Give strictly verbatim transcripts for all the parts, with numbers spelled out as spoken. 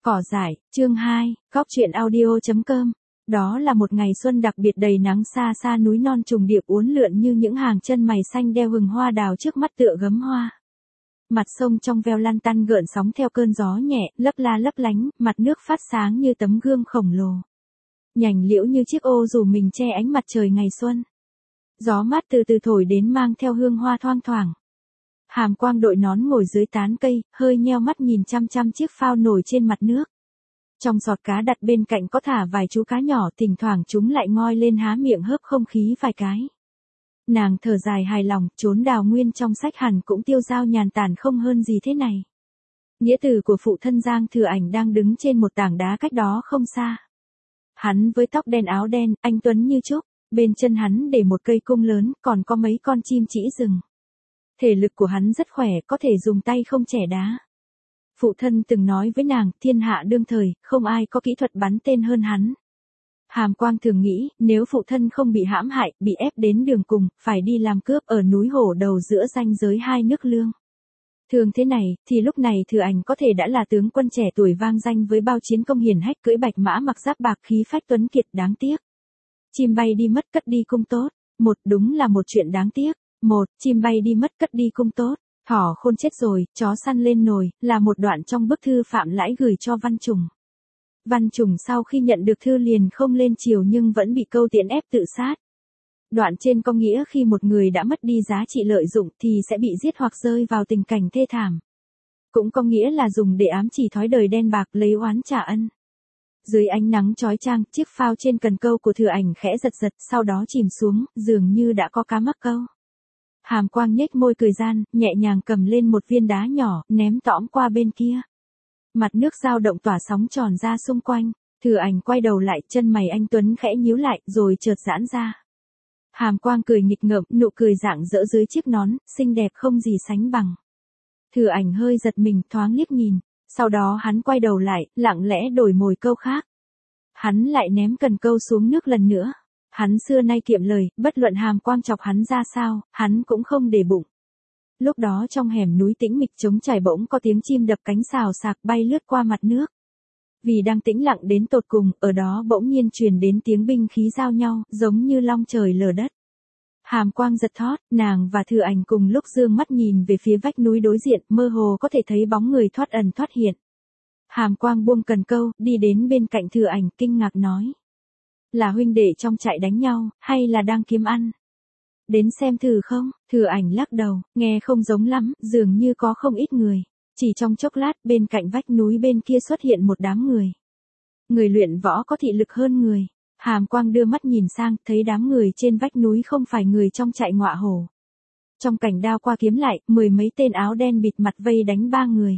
Cỏ dại, chương hai, Góc truyện audio.com. Đó là một ngày xuân đặc biệt đầy nắng, xa xa núi non trùng điệp uốn lượn như những hàng chân mày xanh đeo hừng hoa đào trước mắt tựa gấm hoa. Mặt sông trong veo lăn tăn gợn sóng theo cơn gió nhẹ, lấp la lấp lánh, mặt nước phát sáng như tấm gương khổng lồ. Nhành liễu như chiếc ô dù mình che ánh mặt trời ngày xuân. Gió mát từ từ thổi đến mang theo hương hoa thoang thoảng. Hàm Quang đội nón ngồi dưới tán cây, hơi nheo mắt nhìn chăm chăm chiếc phao nổi trên mặt nước. Trong giọt cá đặt bên cạnh có thả vài chú cá nhỏ, thỉnh thoảng chúng lại ngoi lên há miệng hớp không khí vài cái. Nàng thở dài hài lòng, chốn đào nguyên trong sách hẳn cũng tiêu dao nhàn tản không hơn gì thế này. Nghĩa tử của phụ thân Giang Thừa Ảnh đang đứng trên một tảng đá cách đó không xa. Hắn với tóc đen áo đen, anh tuấn như trúc, bên chân hắn để một cây cung lớn, còn có mấy con chim chỉ rừng. Thể lực của hắn rất khỏe, có thể dùng tay không chẻ đá. Phụ thân từng nói với nàng, thiên hạ đương thời, không ai có kỹ thuật bắn tên hơn hắn. Hàm Quang thường nghĩ, nếu phụ thân không bị hãm hại, bị ép đến đường cùng, phải đi làm cướp ở núi Hổ Đầu giữa ranh giới hai nước Lương. Thường thế này, thì lúc này Thừa Ảnh có thể đã là tướng quân trẻ tuổi vang danh với bao chiến công hiển hách, cưỡi bạch mã mặc giáp bạc, khí phách tuấn kiệt. Đáng tiếc. Chim bay đi mất cất đi cung tốt. Một, đúng là một chuyện đáng tiếc. Một, chim bay đi mất cất đi cung tốt. Thỏ khôn chết rồi, chó săn lên nồi, là một đoạn trong bức thư Phạm Lãi gửi cho Văn Trùng. Văn Trùng sau khi nhận được thư liền không lên chiều nhưng vẫn bị câu tiễn ép tự sát. Đoạn trên có nghĩa khi một người đã mất đi giá trị lợi dụng thì sẽ bị giết hoặc rơi vào tình cảnh thê thảm. Cũng có nghĩa là dùng để ám chỉ thói đời đen bạc, lấy oán trả ân. Dưới ánh nắng chói chang, chiếc phao trên cần câu của Thừa Ảnh khẽ giật giật, sau đó chìm xuống, dường như đã có cá mắc câu. Hàm Quang nhếch môi cười gian, nhẹ nhàng cầm lên một viên đá nhỏ, ném tõm qua bên kia. Mặt nước dao động tỏa sóng tròn ra xung quanh. Thừa Ảnh quay đầu lại, chân mày anh tuấn khẽ nhíu lại, rồi chợt giãn ra. Hàm Quang cười nghịch ngợm, nụ cười rạng rỡ dưới chiếc nón, xinh đẹp không gì sánh bằng. Thừa Ảnh hơi giật mình, thoáng liếc nhìn. Sau đó hắn quay đầu lại, lặng lẽ đổi mồi câu khác. Hắn lại ném cần câu xuống nước lần nữa. Hắn xưa nay kiệm lời, bất luận Hàm Quang chọc hắn ra sao, hắn cũng không để bụng. Lúc đó trong hẻm núi tĩnh mịch trống trải bỗng có tiếng chim đập cánh xào xạc bay lướt qua mặt nước. Vì đang tĩnh lặng đến tột cùng, ở đó bỗng nhiên truyền đến tiếng binh khí giao nhau, giống như long trời lở đất. Hàm Quang giật thót, nàng và Thừa Ảnh cùng lúc dương mắt nhìn về phía vách núi đối diện, mơ hồ có thể thấy bóng người thoát ẩn thoát hiện. Hàm Quang buông cần câu, đi đến bên cạnh Thừa Ảnh, kinh ngạc nói. Là huynh đệ trong trại đánh nhau, hay là đang kiếm ăn? Đến xem thử không? Thừa Ảnh lắc đầu, nghe không giống lắm, dường như có không ít người. Chỉ trong chốc lát, bên cạnh vách núi bên kia xuất hiện một đám người. Người luyện võ có thị lực hơn người. Hàm Quang đưa mắt nhìn sang, thấy đám người trên vách núi không phải người trong trại Ngọa Hổ. Trong cảnh đao qua kiếm lại, mười mấy tên áo đen bịt mặt vây đánh ba người.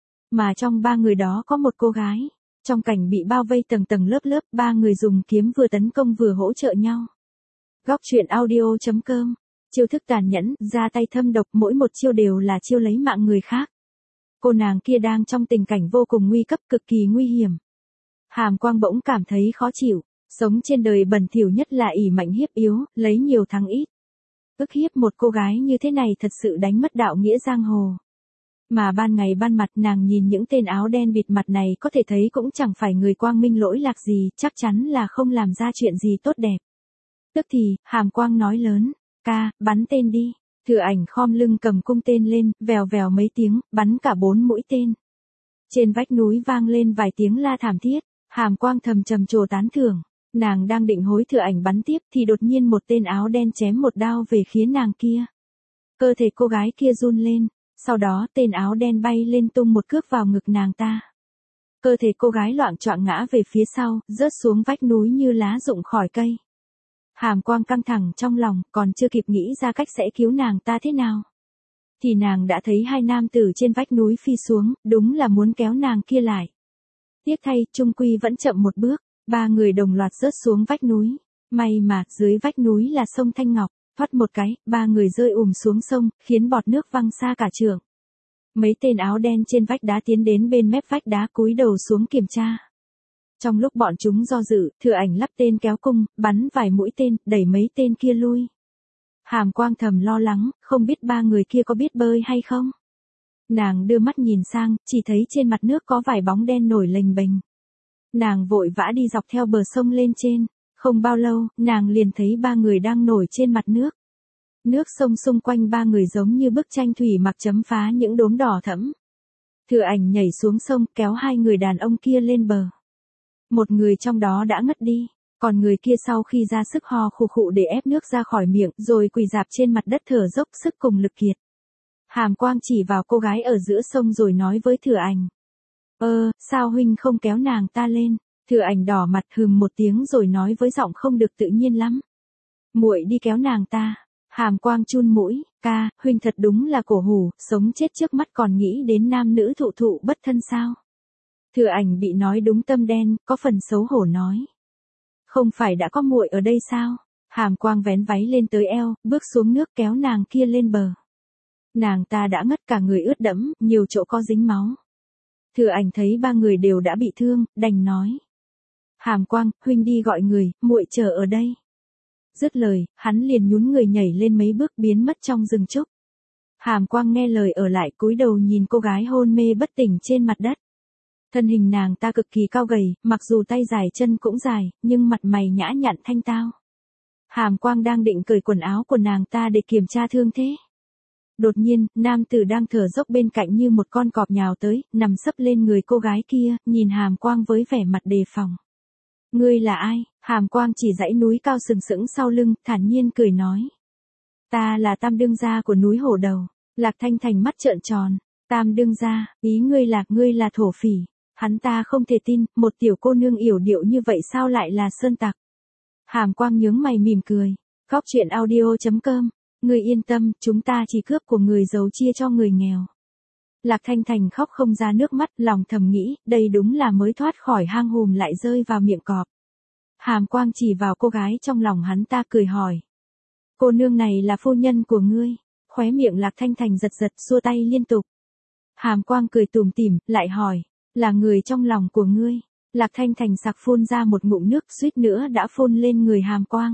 Mà trong ba người đó có một cô gái. Trong cảnh bị bao vây tầng tầng lớp lớp, ba người dùng kiếm vừa tấn công vừa hỗ trợ nhau. Góc truyện audio.com. Chiêu thức tàn nhẫn, ra tay thâm độc, mỗi một chiêu đều là chiêu lấy mạng người khác. Cô nàng kia đang trong tình cảnh vô cùng nguy cấp, cực kỳ nguy hiểm. Hàm Quang bỗng cảm thấy khó chịu. Sống trên đời bẩn thỉu nhất là ỷ mạnh hiếp yếu, lấy nhiều thắng ít. Ức hiếp một cô gái như thế này thật sự đánh mất đạo nghĩa giang hồ. Mà ban ngày ban mặt nàng nhìn những tên áo đen bịt mặt này có thể thấy cũng chẳng phải người quang minh lỗi lạc gì, chắc chắn là không làm ra chuyện gì tốt đẹp. Tức thì, Hàm Quang nói lớn, ca, bắn tên đi. Thừa Ảnh khom lưng cầm cung tên lên, vèo vèo mấy tiếng, bắn cả bốn mũi tên. Trên vách núi vang lên vài tiếng la thảm thiết, Hàm Quang thầm trầm trồ tán thưởng. Nàng đang định hối Thừa Ảnh bắn tiếp thì đột nhiên một tên áo đen chém một đao về phía nàng kia. Cơ thể cô gái kia run lên, sau đó tên áo đen bay lên tung một cước vào ngực nàng ta. Cơ thể cô gái loạng choạng ngã về phía sau, rớt xuống vách núi như lá rụng khỏi cây. Hàm Quang căng thẳng trong lòng, còn chưa kịp nghĩ ra cách sẽ cứu nàng ta thế nào. Thì nàng đã thấy hai nam tử trên vách núi phi xuống, đúng là muốn kéo nàng kia lại. Tiếc thay, chung quy vẫn chậm một bước. Ba người đồng loạt rớt xuống vách núi. May mà, dưới vách núi là sông Thanh Ngọc, thoát một cái, ba người rơi ùm xuống sông, khiến bọt nước văng xa cả trượng. Mấy tên áo đen trên vách đá tiến đến bên mép vách đá cúi đầu xuống kiểm tra. Trong lúc bọn chúng do dự, Thừa Ảnh lắp tên kéo cung, bắn vài mũi tên, đẩy mấy tên kia lui. Hàm Quang thầm lo lắng, không biết ba người kia có biết bơi hay không. Nàng đưa mắt nhìn sang, chỉ thấy trên mặt nước có vài bóng đen nổi lềnh bềnh. Nàng vội vã đi dọc theo bờ sông lên trên, không bao lâu, nàng liền thấy ba người đang nổi trên mặt nước. Nước sông xung quanh ba người giống như bức tranh thủy mặc chấm phá những đốm đỏ thẫm. Thừa Ảnh nhảy xuống sông kéo hai người đàn ông kia lên bờ. Một người trong đó đã ngất đi, còn người kia sau khi ra sức ho khụ khụ để ép nước ra khỏi miệng rồi quỳ rạp trên mặt đất thở dốc sức cùng lực kiệt. Hàm Quang chỉ vào cô gái ở giữa sông rồi nói với Thừa Ảnh. Ơ, sao huynh không kéo nàng ta lên? Thừa Ảnh đỏ mặt hừm một tiếng rồi nói với giọng không được tự nhiên lắm. Muội đi kéo nàng ta. Hàm Quang chun mũi, ca, huynh thật đúng là cổ hủ, sống chết trước mắt còn nghĩ đến nam nữ thụ thụ bất thân sao? Thừa Ảnh bị nói đúng tâm đen, có phần xấu hổ nói. Không phải đã có muội ở đây sao? Hàm Quang vén váy lên tới eo, bước xuống nước kéo nàng kia lên bờ. Nàng ta đã ngất cả người ướt đẫm, nhiều chỗ có dính máu. Thừa Ảnh thấy ba người đều đã bị thương, đành nói. Hàm Quang, huynh đi gọi người, muội chờ ở đây. Dứt lời, hắn liền nhún người nhảy lên mấy bước biến mất trong rừng trúc. Hàm Quang nghe lời ở lại cúi đầu nhìn cô gái hôn mê bất tỉnh trên mặt đất. Thân hình nàng ta cực kỳ cao gầy, mặc dù tay dài chân cũng dài, nhưng mặt mày nhã nhặn thanh tao. Hàm Quang đang định cởi quần áo của nàng ta để kiểm tra thương thế. Đột nhiên, nam tử đang thở dốc bên cạnh như một con cọp nhào tới, nằm sấp lên người cô gái kia, nhìn Hàm Quang với vẻ mặt đề phòng. Ngươi là ai? Hàm Quang chỉ dãy núi cao sừng sững sau lưng, thản nhiên cười nói. Ta là Tam đương gia của núi Hổ Đầu. Lạc Thanh Thành mắt trợn tròn. Tam đương gia, ý ngươi là, ngươi là thổ phỉ. Hắn ta không thể tin, một tiểu cô nương yểu điệu như vậy sao lại là sơn tặc. Hàm Quang nhướng mày mỉm cười. Góc truyện audio chấm com. Ngươi yên tâm, chúng ta chỉ cướp của người giàu chia cho người nghèo. Lạc Thanh Thành khóc không ra nước mắt, lòng thầm nghĩ, đây đúng là mới thoát khỏi hang hùm lại rơi vào miệng cọp. Hàm Quang chỉ vào cô gái trong lòng hắn ta cười hỏi. Cô nương này là phu nhân của ngươi. Khóe miệng Lạc Thanh Thành giật giật xua tay liên tục. Hàm Quang cười tủm tỉm, lại hỏi, là người trong lòng của ngươi. Lạc Thanh Thành sặc phun ra một ngụm nước suýt nữa đã phun lên người Hàm Quang.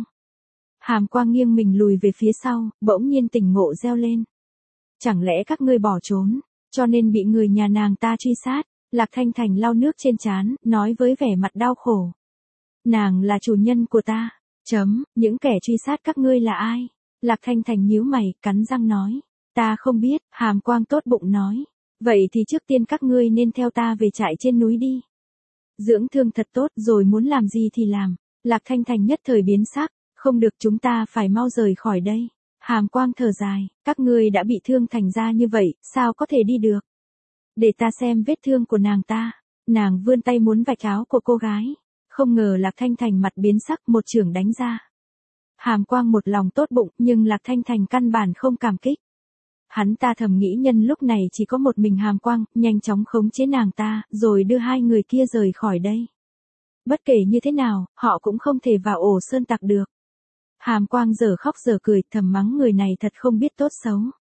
Hàm Quang nghiêng mình lùi về phía sau, bỗng nhiên tỉnh ngộ reo lên. Chẳng lẽ các ngươi bỏ trốn, cho nên bị người nhà nàng ta truy sát? Lạc Thanh Thành lau nước trên trán, nói với vẻ mặt đau khổ. Nàng là chủ nhân của ta. Chấm, những kẻ truy sát các ngươi là ai? Lạc Thanh Thành nhíu mày, cắn răng nói. Ta không biết, Hàm Quang tốt bụng nói. Vậy thì trước tiên các ngươi nên theo ta về trại trên núi đi. Dưỡng thương thật tốt rồi muốn làm gì thì làm. Lạc Thanh Thành nhất thời biến sắc. Không được, chúng ta phải mau rời khỏi đây. Hàm Quang thở dài, các ngươi đã bị thương thành ra như vậy, sao có thể đi được? Để ta xem vết thương của nàng ta. Nàng vươn tay muốn vạch áo của cô gái. Không ngờ Lạc Thanh Thành mặt biến sắc, một chưởng đánh ra. Hàm Quang một lòng tốt bụng, nhưng Lạc Thanh Thành căn bản không cảm kích. Hắn ta thầm nghĩ nhân lúc này chỉ có một mình Hàm Quang, nhanh chóng khống chế nàng ta, rồi đưa hai người kia rời khỏi đây. Bất kể như thế nào, họ cũng không thể vào ổ sơn tặc được. Hàm Quang giờ khóc giờ cười, thầm mắng người này thật không biết tốt xấu.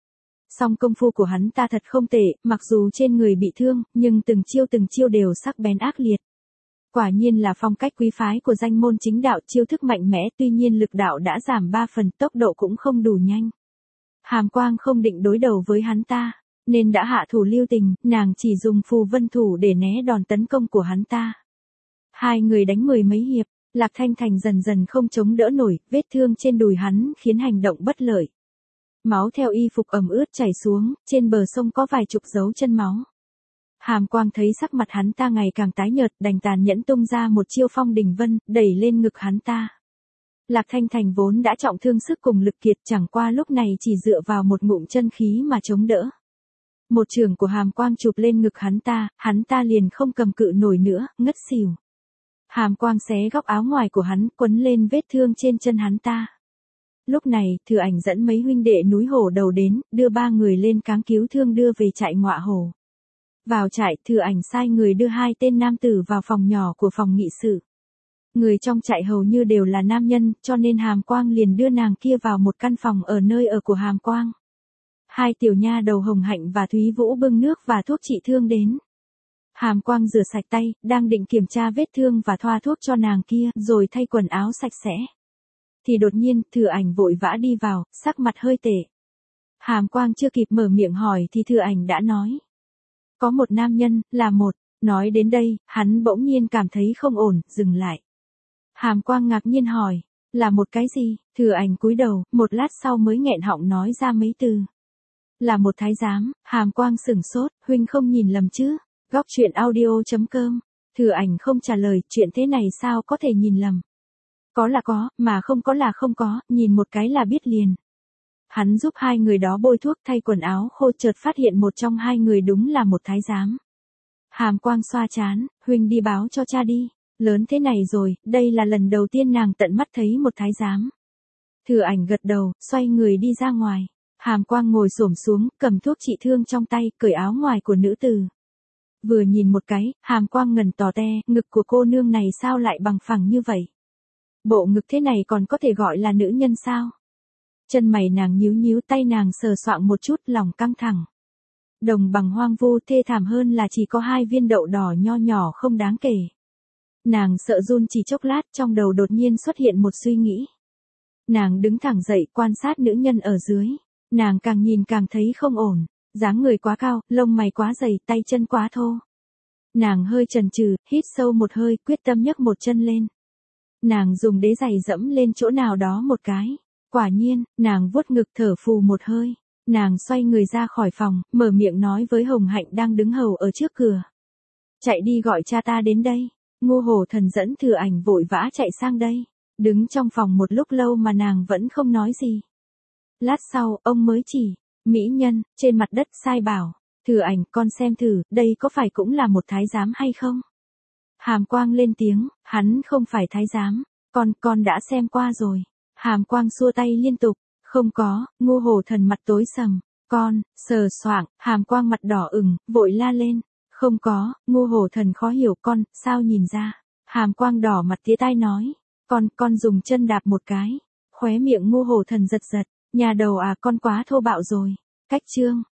Song công phu của hắn ta thật không tệ, mặc dù trên người bị thương, nhưng từng chiêu từng chiêu đều sắc bén ác liệt. Quả nhiên là phong cách quý phái của danh môn chính đạo, chiêu thức mạnh mẽ, tuy nhiên lực đạo đã giảm ba phần, tốc độ cũng không đủ nhanh. Hàm Quang không định đối đầu với hắn ta, nên đã hạ thủ lưu tình, nàng chỉ dùng phù vân thủ để né đòn tấn công của hắn ta. Hai người đánh mười mấy hiệp, Lạc Thanh Thành dần dần không chống đỡ nổi, vết thương trên đùi hắn khiến hành động bất lợi. Máu theo y phục ẩm ướt chảy xuống, trên bờ sông có vài chục dấu chân máu. Hàm Quang thấy sắc mặt hắn ta ngày càng tái nhợt, đành tàn nhẫn tung ra một chiêu phong đỉnh vân, đẩy lên ngực hắn ta. Lạc Thanh Thành vốn đã trọng thương sức cùng lực kiệt, chẳng qua lúc này chỉ dựa vào một ngụm chân khí mà chống đỡ. Một chưởng của Hàm Quang chụp lên ngực hắn ta, hắn ta liền không cầm cự nổi nữa, ngất xỉu. Hàm Quang xé góc áo ngoài của hắn, quấn lên vết thương trên chân hắn ta. Lúc này, Thừa Ảnh dẫn mấy huynh đệ núi Hổ Đầu đến, đưa ba người lên cáng cứu thương đưa về trại Ngọa Hổ. Vào trại, Thừa Ảnh sai người đưa hai tên nam tử vào phòng nhỏ của phòng nghị sự. Người trong trại hầu như đều là nam nhân, cho nên Hàm Quang liền đưa nàng kia vào một căn phòng ở nơi ở của Hàm Quang. Hai tiểu nha đầu Hồng Hạnh và Thúy Vũ bưng nước và thuốc trị thương đến. Hàm Quang rửa sạch tay, đang định kiểm tra vết thương và thoa thuốc cho nàng kia, rồi thay quần áo sạch sẽ. Thì đột nhiên, Thừa Ảnh vội vã đi vào, sắc mặt hơi tệ. Hàm Quang chưa kịp mở miệng hỏi thì Thừa Ảnh đã nói. Có một nam nhân, là một. Nói đến đây, hắn bỗng nhiên cảm thấy không ổn, dừng lại. Hàm Quang ngạc nhiên hỏi. Là một cái gì? Thừa Ảnh cúi đầu, một lát sau mới nghẹn họng nói ra mấy từ. Là một thái giám. Hàm Quang sửng sốt, huynh không nhìn lầm chứ? Góc truyện audio chấm com. Thừa Ảnh không trả lời, chuyện thế này sao có thể nhìn lầm. Có là có, mà không có là không có, nhìn một cái là biết liền. Hắn giúp hai người đó bôi thuốc thay quần áo khô, chợt phát hiện một trong hai người đúng là một thái giám. Hàm Quang xoa trán, huynh đi báo cho cha đi. Lớn thế này rồi, đây là lần đầu tiên nàng tận mắt thấy một thái giám. Thừa Ảnh gật đầu, xoay người đi ra ngoài. Hàm Quang ngồi xổm xuống, cầm thuốc trị thương trong tay, cởi áo ngoài của nữ tử. Vừa nhìn một cái, Hàm Quang ngẩn tò te, ngực của cô nương này sao lại bằng phẳng như vậy? Bộ ngực thế này còn có thể gọi là nữ nhân sao? Chân mày nàng nhíu nhíu, tay nàng sờ soạng một chút, lòng căng thẳng. Đồng bằng hoang vu, thê thảm hơn là chỉ có hai viên đậu đỏ nho nhỏ không đáng kể. Nàng sợ run chỉ chốc lát, trong đầu đột nhiên xuất hiện một suy nghĩ. Nàng đứng thẳng dậy, quan sát nữ nhân ở dưới. Nàng càng nhìn càng thấy không ổn. Dáng người quá cao, lông mày quá dày, tay chân quá thô. Nàng hơi chần chừ, hít sâu một hơi, quyết tâm nhấc một chân lên. Nàng dùng đế giày dẫm lên chỗ nào đó một cái. Quả nhiên, nàng vuốt ngực thở phù một hơi. Nàng xoay người ra khỏi phòng, mở miệng nói với Hồng Hạnh đang đứng hầu ở trước cửa. Chạy đi gọi cha ta đến đây. Ngô Hổ Thần dẫn Thừa Ảnh vội vã chạy sang đây. Đứng trong phòng một lúc lâu mà nàng vẫn không nói gì. Lát sau, ông mới chỉ. Mỹ nhân, trên mặt đất sai bảo. Thừa Ảnh, con xem thử, đây có phải cũng là một thái giám hay không? Hàm Quang lên tiếng, hắn không phải thái giám. Con, con đã xem qua rồi. Hàm Quang xua tay liên tục. Không có. Ngô Hổ Thần mặt tối sầm. Con, sờ soạng, Hàm Quang mặt đỏ ửng, vội la lên. Không có. Ngô Hổ Thần khó hiểu, con, sao nhìn ra? Hàm Quang đỏ mặt tía tai nói. Con, con dùng chân đạp một cái. Khóe miệng Ngô Hổ Thần giật giật. Nhà đầu à, con quá thô bạo rồi. Cách chương.